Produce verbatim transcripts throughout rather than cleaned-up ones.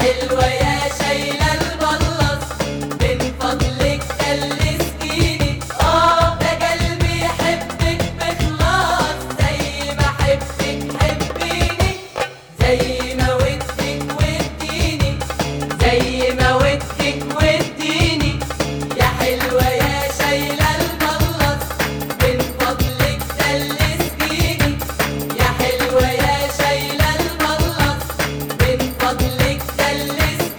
حلوة يا شايلة الملص، من فضلك تلسكيني. اه ده قلبي يحبك بخلاص، زي ما حبك حبيني، زي ما ودك وديني، زي ما ودك وديني. يا حلوة يا شايلة الملص، من فضلك تلسكيني. يا حلوة يا شايلة الملص، من فضلك تلسكيني.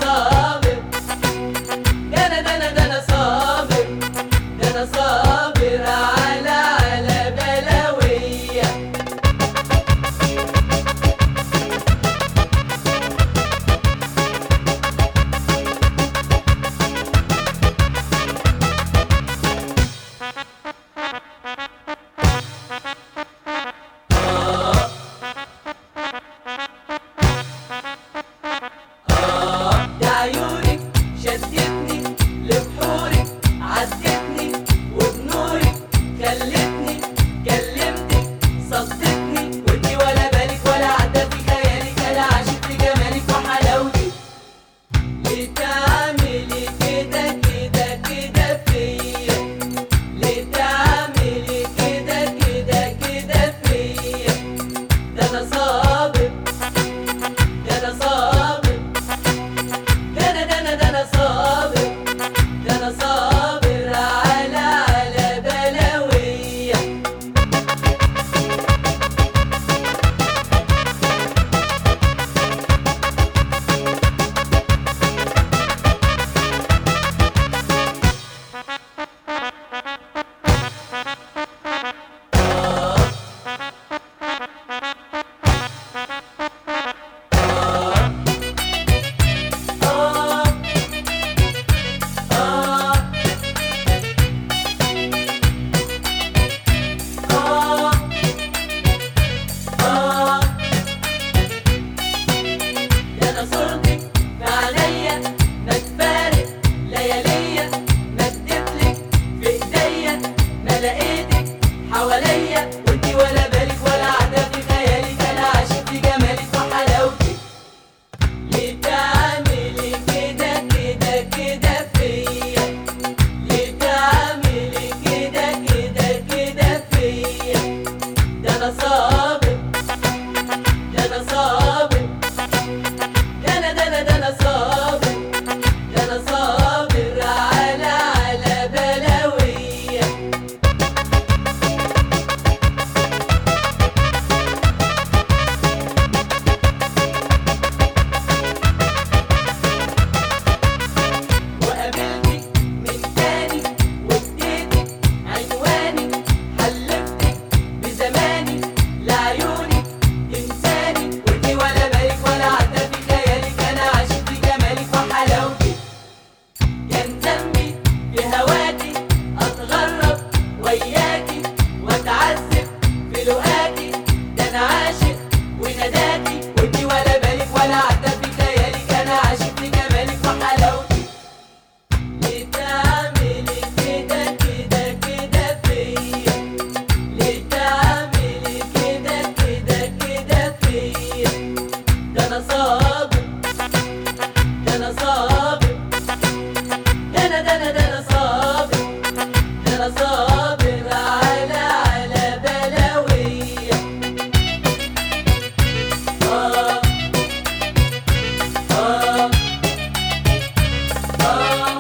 صابر، ده انا ده انا ده انا صابر، ده انا صابر على على بلاوية. ده عيونك شدتني لبحورك، عدتني وبنورك خلتني كلمتك صدتني، وانتي ولا بالك ولا عدى في خيالك، انا عاشق في جمالك وحلاوتك. ليه تعملي كده كده كده فيا، ليه تعملي كده كده كده فيا، ده انا صابر، ده انا صابر، ده انا ده انا ده انا صابر، ده انا صابر على على بلاوية. آه آه آه آه ده انا صورتك في عينيا، ما تفارق لياليا، مدتلك في ايديا، ما لقيتك حواليا، وانتي ولا بالك ولا عدى في خيالك، انا عاشق في جمالك وحلاوتك. ليه تعملي كده كده كده فيا، ليه تعملي كده كده كده فيا، ده انا صابر، ده انا صابر، ده انا ده انا ده انا صابر، ده انا صابر على على بلاوية. وقابلتك من تاني واديتك عنواني، حلفتك بزماني لعيونك تنساني، وانتي ولا بالك ولا عدى في خيالك، انا عاشق في جمالك وحلاوتك. كان ذنبي في هواكي اتغرب وياكي واتعذب في لقاكي، ده انا عاشق ونداكي، وانتي ولا بالك ولا عدى في خيالك، انا عاشق في جمالك وحلاوتك. ليه تعملي كده كده كده فيا، ليه تعملي كده كده كده فيا، ده انا صابر، ده انا صابر، ده انا ده انا ده انا صابر، ده انا صابر على على بلاوية. آه آه آه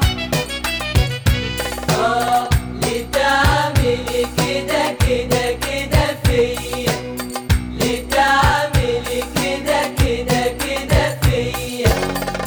آه ليه تعملي كده كده كده فيا، ليه تعملي كده كده كده فيا.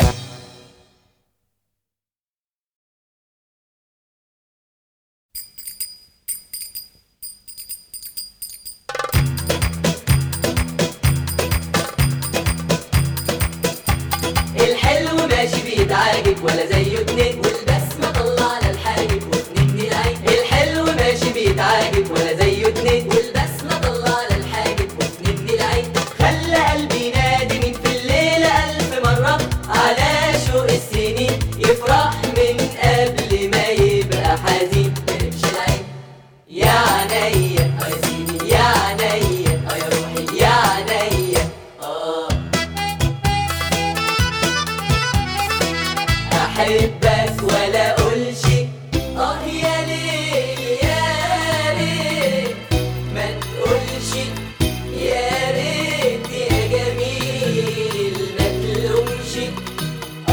الحلو ماشي بيتعاجب ولا زيه اتنين، والبسمة طلعنا الحاجب واتنين العين. الحلو ماشي بيتعاجب ولا زيه اتنين، والبسمة طلعنا الحاجب واتنين العين. خلى قلبي ينادي من في الليلة ألف مرة على شوق السنين، يفرح من قبل ما يبقى حزين، ملكش العين. يا عينيا اه يا سيدي، يا عينيا اه يا روحي، يا عينيا اه احبك ولا اقولش اه يا ليل، يا ريت ما تقولش يا ريت، يا جميل ما تلومش اه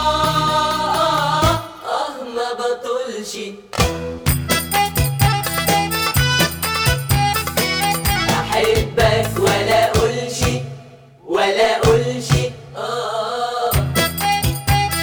اه اه ما بطولش. احبك ولا اقولش ولا اقولش اه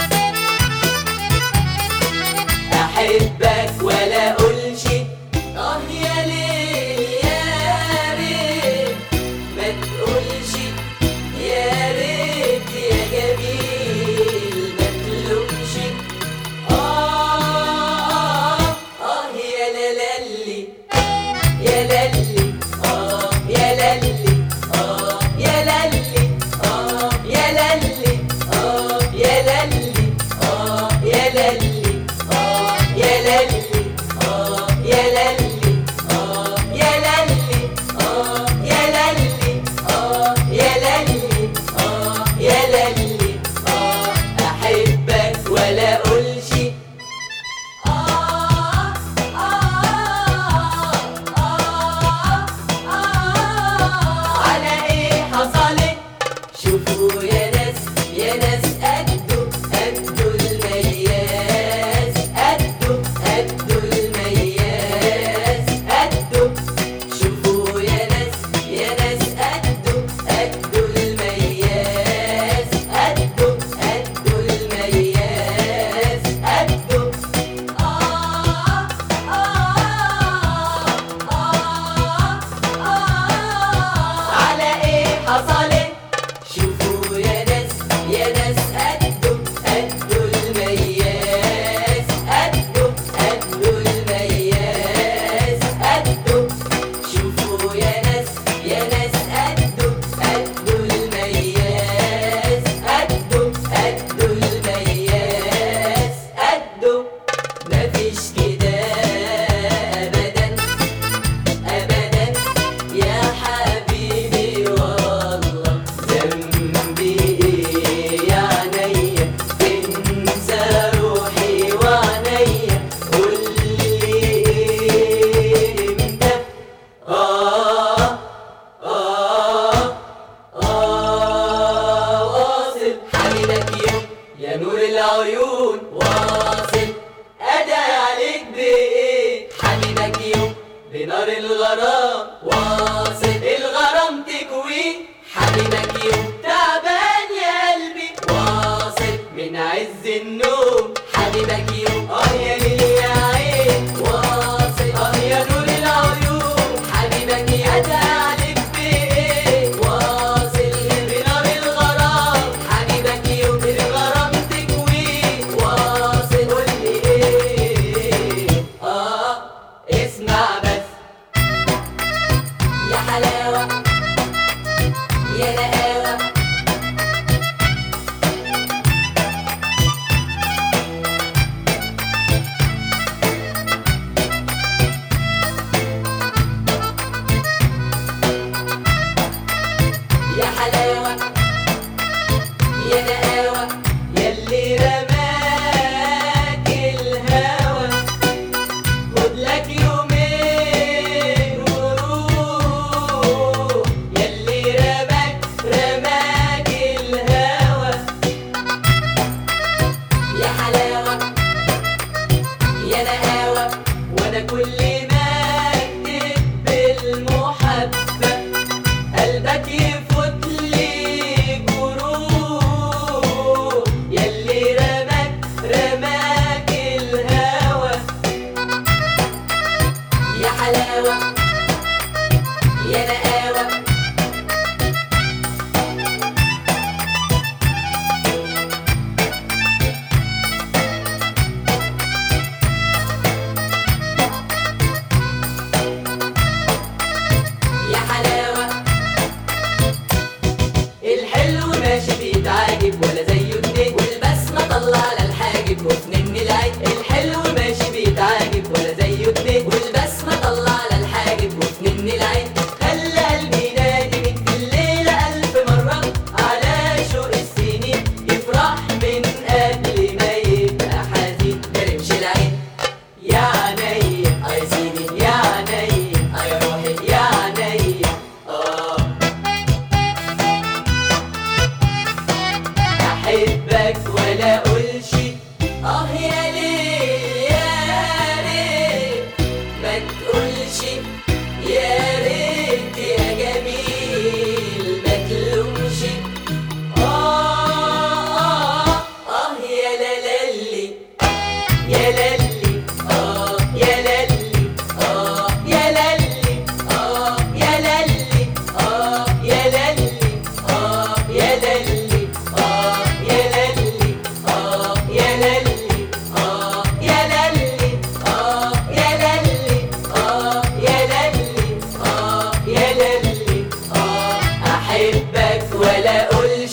العيون واصل ادعي عليك بايه حبيبك يوم بنار الغرام واصل الغرام تكويه حبيبك يوم تعبان يا قلبي واصل من عز النوم حبيبك يوم اه يا ليل يا عين واصل اه يا نور العيون حبيبك يوم ادعي عليك بايه واصل بنار الغرام حبيبك يوم الغرام تكويه واصل قولي ايه اه اسمع بس يا حلاوة يا نقاوة يا حلاوة يا نقاوة ياللي رماك الهوى خدلك يومين وروح ياللي رماك رماك الهوى يا حلاوة يا نقاوة وانا كل ما اكتب بالمحبة قلبك يفوت لي جروح ياللي رماك رماك الهوى يا حلاوة يا نقاوة يا حلاوة الحلو ماشي بيتعاجب ولا زيه اتنين والبسمة طلع على الحاجب وفنن العين الحلو ماشي بيتعاجب ولا زيه اتنين والبسمة طلع على الحاجب وفنن العين خلى قلبي ينادي في الليلة ألف مرة على شوق السنين يفرح من قبل ما يبقى حزين برمش العين يا عينيا اه يا سيدي يا عينيا اه يا روحي يا عينيا اه احبك ولا اقولش اه يا ليل يا ريت ما تقولش يا ريت يا جميل ما تلومش اه اه اه يا لالي يا لالي اه يا لالي اه يا لالي اه يا لالي اه يا لالي اه يا لالي اه يا لالي اه يا لالي اه يا لالي اه يا لالي اه يا لالي اه يا لالي اه احبك ولا اقولش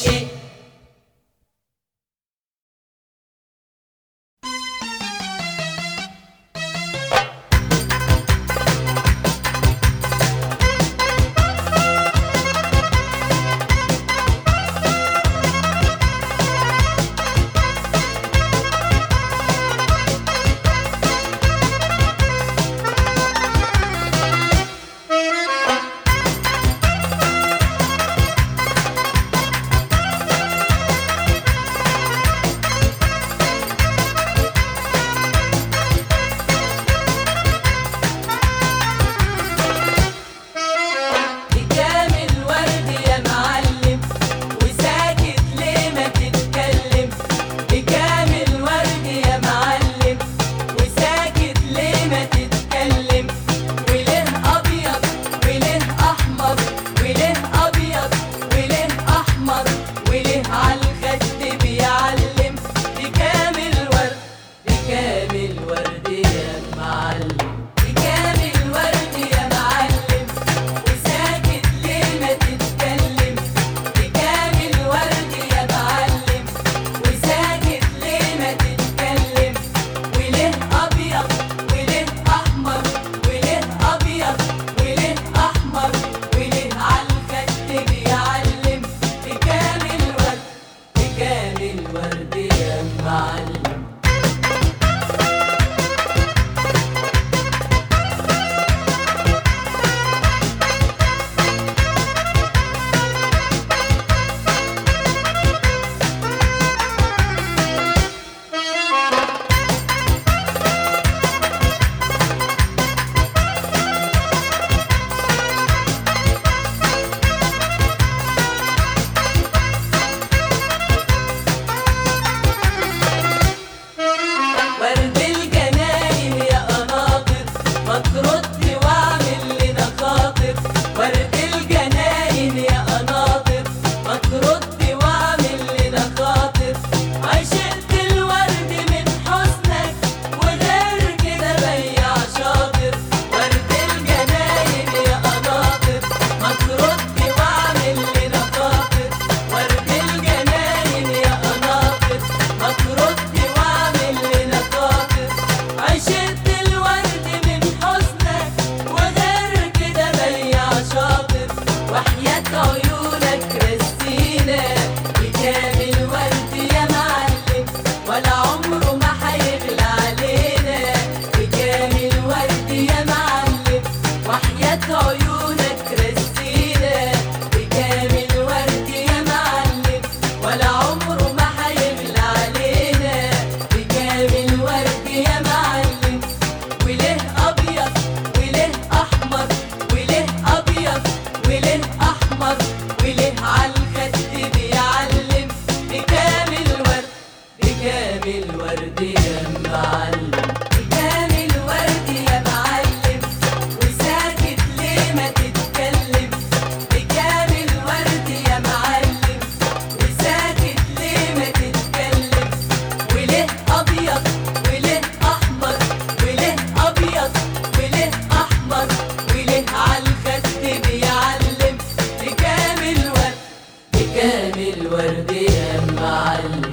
بكام الورد يا معلم، بكام الورد يا معلم، وساكت ليه ما تتكلم؟ بكام الورد يا معلم، وساكت ليه ما تتكلم؟ وليه أبيض وليه أحمر، وليه أبيض وليه أحمر، وليه عالخد بيعلم؟ بكام الورد بكام الورد يا معلم.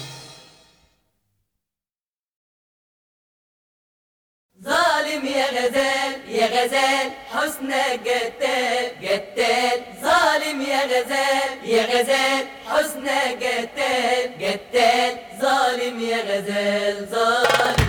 ظالم يا غزال يا غزال حسنك جتال جتال، ظالم يا غزال يا غزال حسنك جتال جتال، ظالم يا غزال ظالم.